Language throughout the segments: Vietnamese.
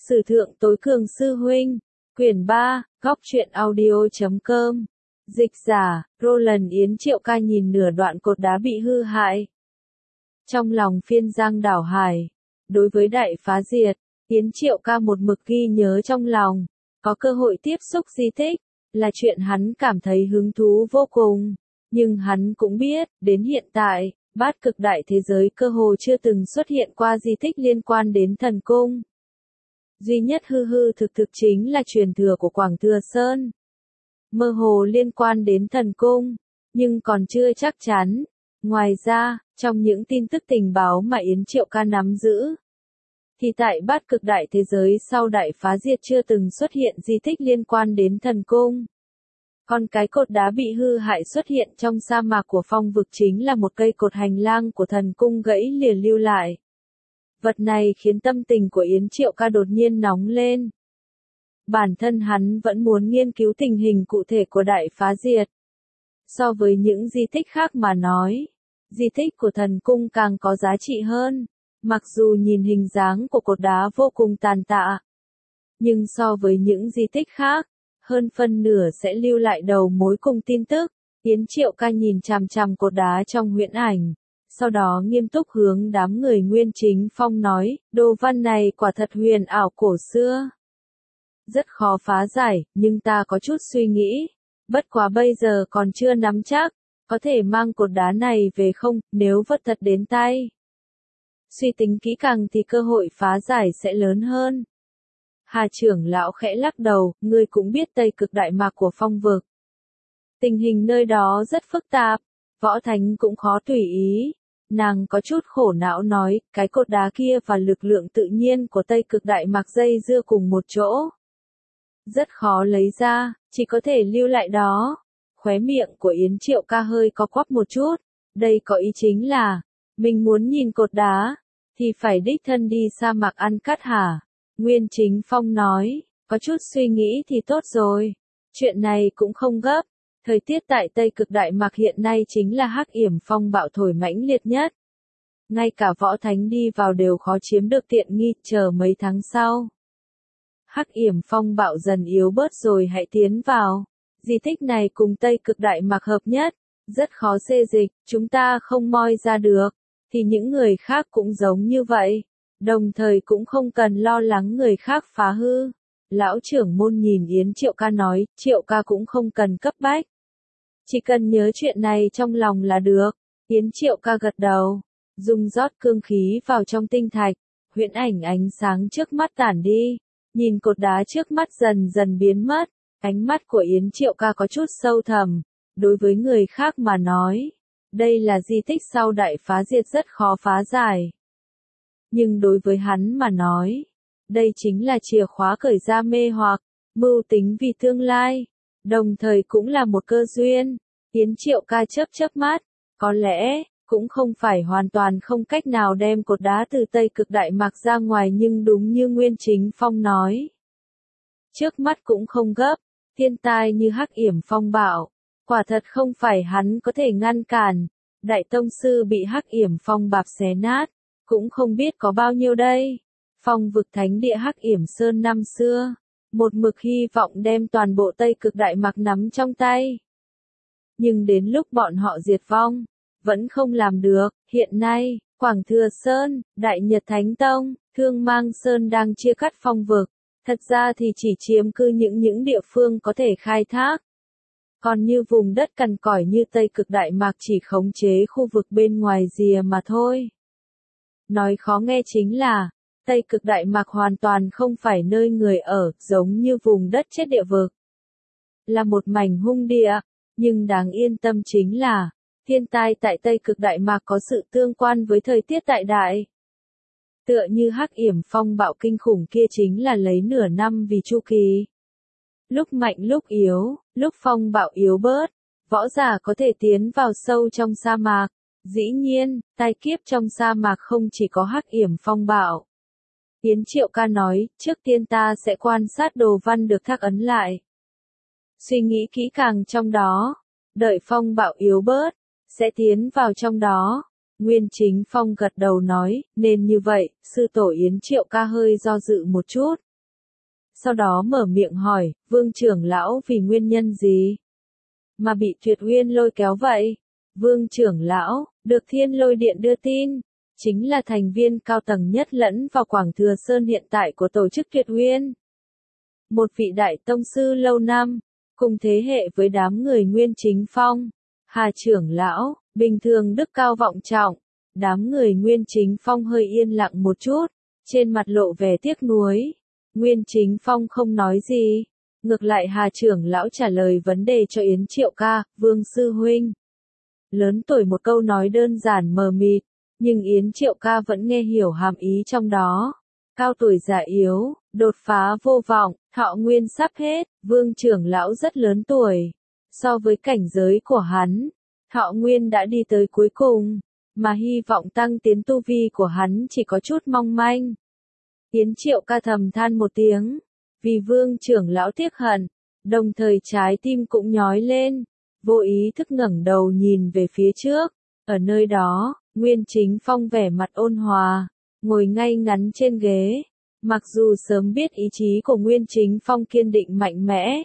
Sử thượng tối cường sư huynh, quyển 3, góc truyện audio.com. Dịch giả, Roland Yến Triệu Ca nhìn nửa đoạn cột đá bị hư hại. Trong lòng phiên giang đảo hải, đối với đại phá diệt, Yến Triệu Ca một mực ghi nhớ trong lòng, có cơ hội tiếp xúc di tích, là chuyện hắn cảm thấy hứng thú vô cùng. Nhưng hắn cũng biết, đến hiện tại, bát cực đại thế giới cơ hồ chưa từng xuất hiện qua di tích liên quan đến thần cung. Duy nhất hư hư thực thực chính là truyền thừa của Quảng Thừa Sơn. Mơ hồ liên quan đến thần cung, nhưng còn chưa chắc chắn. Ngoài ra, trong những tin tức tình báo mà Yến Triệu Ca nắm giữ, thì tại bát cực đại thế giới sau đại phá diệt chưa từng xuất hiện di tích liên quan đến thần cung. Còn cái cột đá bị hư hại xuất hiện trong sa mạc của phong vực chính là một cây cột hành lang của thần cung gãy lìa lưu lại. Vật này khiến tâm tình của Yến Triệu Ca đột nhiên nóng lên. Bản thân hắn vẫn muốn nghiên cứu tình hình cụ thể của đại phá diệt. So với những di tích khác mà nói, di tích của thần cung càng có giá trị hơn. Mặc dù nhìn hình dáng của cột đá vô cùng tàn tạ, nhưng so với những di tích khác, hơn phân nửa sẽ lưu lại đầu mối cùng tin tức. Yến Triệu Ca nhìn chằm chằm cột đá trong huyễn ảnh, sau đó nghiêm túc hướng đám người Nguyên Chính Phong nói, đồ văn này quả thật huyền ảo cổ xưa. Rất khó phá giải, nhưng ta có chút suy nghĩ. Bất quá bây giờ còn chưa nắm chắc, có thể mang cột đá này về không, nếu vất thật đến tay. Suy tính kỹ càng thì cơ hội phá giải sẽ lớn hơn. Hà trưởng lão khẽ lắc đầu, ngươi cũng biết Tây Cực Đại Mạc của phong vực. Tình hình nơi đó rất phức tạp, võ thánh cũng khó tùy ý. Nàng có chút khổ não nói, cái cột đá kia và lực lượng tự nhiên của Tây Cực Đại Mạc dây dưa cùng một chỗ. Rất khó lấy ra, chỉ có thể lưu lại đó. Khóe miệng của Yến Triệu Ca hơi có quắp một chút, đây có ý chính là, mình muốn nhìn cột đá, thì phải đích thân đi sa mạc ăn cát hả? Nguyên Chính Phong nói, có chút suy nghĩ thì tốt rồi. Chuyện này cũng không gấp. Thời tiết tại Tây Cực Đại Mạc hiện nay chính là hắc yểm phong bạo thổi mãnh liệt nhất. Ngay cả võ thánh đi vào đều khó chiếm được tiện nghi, chờ mấy tháng sau. Hắc yểm phong bạo dần yếu bớt rồi hãy tiến vào. Di tích này cùng Tây Cực Đại Mạc hợp nhất, rất khó xê dịch, chúng ta không moi ra được. Thì những người khác cũng giống như vậy. Đồng thời cũng không cần lo lắng người khác phá hư. Lão trưởng môn nhìn Yến Triệu Ca nói, Triệu Ca cũng không cần cấp bách. Chỉ cần nhớ chuyện này trong lòng là được. Yến Triệu Ca gật đầu, dùng rót cương khí vào trong tinh thạch, huyễn ảnh ánh sáng trước mắt tản đi, nhìn cột đá trước mắt dần dần biến mất, ánh mắt của Yến Triệu Ca có chút sâu thẳm, đối với người khác mà nói, đây là di tích sau đại phá diệt rất khó phá giải. Nhưng đối với hắn mà nói, đây chính là chìa khóa cởi ra mê hoặc, mưu tính vì tương lai, đồng thời cũng là một cơ duyên. Yến Triệu Ca chớp mắt, có lẽ, cũng không phải hoàn toàn không cách nào đem cột đá từ Tây Cực Đại Mạc ra ngoài, nhưng đúng như Nguyên Chính Phong nói. Trước mắt cũng không gấp, thiên tai như hắc yểm phong bạo, quả thật không phải hắn có thể ngăn cản. Đại tông sư bị hắc yểm phong bạo xé nát, cũng không biết có bao nhiêu đây. Phong vực thánh địa hắc yểm sơn năm xưa, một mực hy vọng đem toàn bộ Tây Cực Đại Mạc nắm trong tay. Nhưng đến lúc bọn họ diệt vong, vẫn không làm được. Hiện nay, Quảng Thừa Sơn, Đại Nhật Thánh Tông, Thương Mang Sơn đang chia cắt phong vực. Thật ra thì chỉ chiếm cư những địa phương có thể khai thác. Còn như vùng đất cằn cỏi như Tây Cực Đại Mạc chỉ khống chế khu vực bên ngoài rìa mà thôi. Nói khó nghe chính là, Tây Cực Đại Mạc hoàn toàn không phải nơi người ở, giống như vùng đất chết địa vực. Là một mảnh hung địa, nhưng đáng yên tâm chính là, thiên tai tại Tây Cực Đại Mạc có sự tương quan với thời tiết tại đại. Tựa như hắc yểm phong bạo kinh khủng kia chính là lấy nửa năm vì chu kỳ. Lúc mạnh lúc yếu, lúc phong bạo yếu bớt, võ giả có thể tiến vào sâu trong sa mạc. Dĩ nhiên, tai kiếp trong sa mạc không chỉ có hắc yểm phong bạo. Yến Triệu Ca nói, trước tiên ta sẽ quan sát đồ văn được khắc ấn lại. Suy nghĩ kỹ càng trong đó, đợi phong bạo yếu bớt, sẽ tiến vào trong đó. Nguyên Chính Phong gật đầu nói, nên như vậy, sư tổ Yến Triệu Ca hơi do dự một chút, sau đó mở miệng hỏi, Vương trưởng lão vì nguyên nhân gì mà bị Tuyệt Uyên lôi kéo vậy? Vương trưởng lão, được Thiên Lôi Điện đưa tin, chính là thành viên cao tầng nhất lẫn vào Quảng Thừa Sơn hiện tại của tổ chức Tuyệt Uyên. Một vị đại tông sư lâu năm, cùng thế hệ với đám người Nguyên Chính Phong. Hà trưởng lão, bình thường đức cao vọng trọng, đám người Nguyên Chính Phong hơi yên lặng một chút, trên mặt lộ vẻ tiếc nuối. Nguyên Chính Phong không nói gì, ngược lại Hà trưởng lão trả lời vấn đề cho Yến Triệu ca, Vương sư huynh. Lớn tuổi một câu nói đơn giản mờ mịt, nhưng Yến Triệu ca vẫn nghe hiểu hàm ý trong đó. Cao tuổi già yếu, đột phá vô vọng, thọ nguyên sắp hết, Vương trưởng lão rất lớn tuổi. So với cảnh giới của hắn, thọ nguyên đã đi tới cuối cùng, mà hy vọng tăng tiến tu vi của hắn chỉ có chút mong manh. Yến Triệu ca thầm than một tiếng, vì Vương trưởng lão tiếc hận, đồng thời trái tim cũng nhói lên, vô ý thức ngẩng đầu nhìn về phía trước, ở nơi đó, Nguyên Chính Phong vẻ mặt ôn hòa, ngồi ngay ngắn trên ghế, mặc dù sớm biết ý chí của Nguyên Chính Phong kiên định mạnh mẽ.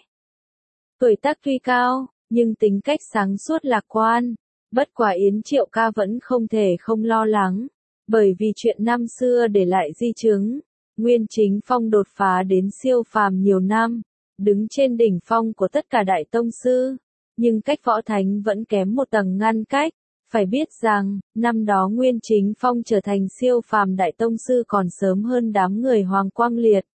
Tuổi tác tuy cao, nhưng tính cách sáng suốt lạc quan, bất quả Yến Triệu ca vẫn không thể không lo lắng, bởi vì chuyện năm xưa để lại di chứng. Nguyên Chính Phong đột phá đến siêu phàm nhiều năm, đứng trên đỉnh phong của tất cả đại tông sư, nhưng cách võ thánh vẫn kém một tầng ngăn cách. Phải biết rằng, năm đó Nguyên Chính Phong trở thành siêu phàm đại tông sư còn sớm hơn đám người Hoàng Quang Liệt,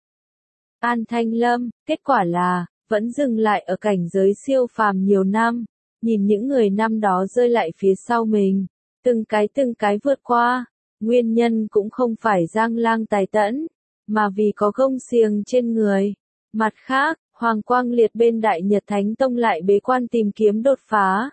An Thanh Lâm, kết quả là, vẫn dừng lại ở cảnh giới siêu phàm nhiều năm, nhìn những người năm đó rơi lại phía sau mình, từng cái vượt qua, nguyên nhân cũng không phải giang lang tài tẫn, mà vì có gông xiềng trên người. Mặt khác, Hoàng Quang Liệt bên Đại Nhật Thánh Tông lại bế quan tìm kiếm đột phá,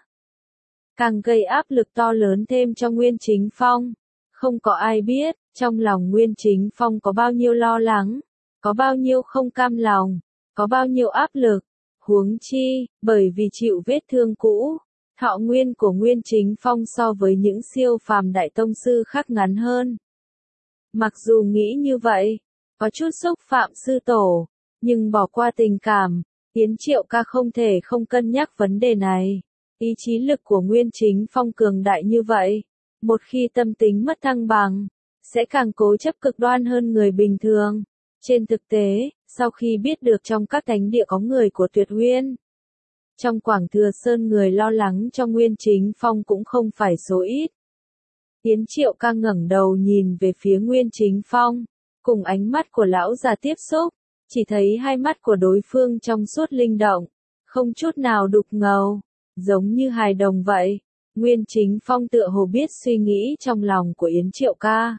càng gây áp lực to lớn thêm cho Nguyên Chính Phong. Không có ai biết, trong lòng Nguyên Chính Phong có bao nhiêu lo lắng, có bao nhiêu không cam lòng, có bao nhiêu áp lực. Huống chi, bởi vì chịu vết thương cũ, thọ nguyên của Nguyên Chính Phong so với những siêu phàm đại tông sư khác ngắn hơn. Mặc dù nghĩ như vậy, có chút xúc phạm sư tổ, nhưng bỏ qua tình cảm, Yến Triệu ca không thể không cân nhắc vấn đề này. Ý chí lực của Nguyên Chính Phong cường đại như vậy, một khi tâm tính mất thăng bằng, sẽ càng cố chấp cực đoan hơn người bình thường. Trên thực tế, sau khi biết được trong các thánh địa có người của Tuyệt Uyên, trong Quảng Thừa Sơn người lo lắng cho Nguyên Chính Phong cũng không phải số ít. Yến Triệu ca ngẩng đầu nhìn về phía Nguyên Chính Phong, cùng ánh mắt của lão già tiếp xúc, chỉ thấy hai mắt của đối phương trong suốt linh động, không chút nào đục ngầu, giống như hài đồng vậy. Nguyên Chính Phong tựa hồ biết suy nghĩ trong lòng của Yến Triệu ca.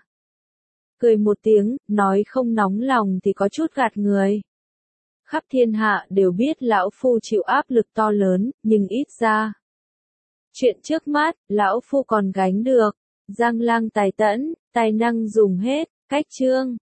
Cười một tiếng, nói không nóng lòng thì có chút gạt người. Khắp thiên hạ đều biết lão phu chịu áp lực to lớn, nhưng ít ra, chuyện trước mắt, lão phu còn gánh được. Giang lang tài tẫn, tài năng dùng hết, cách chương.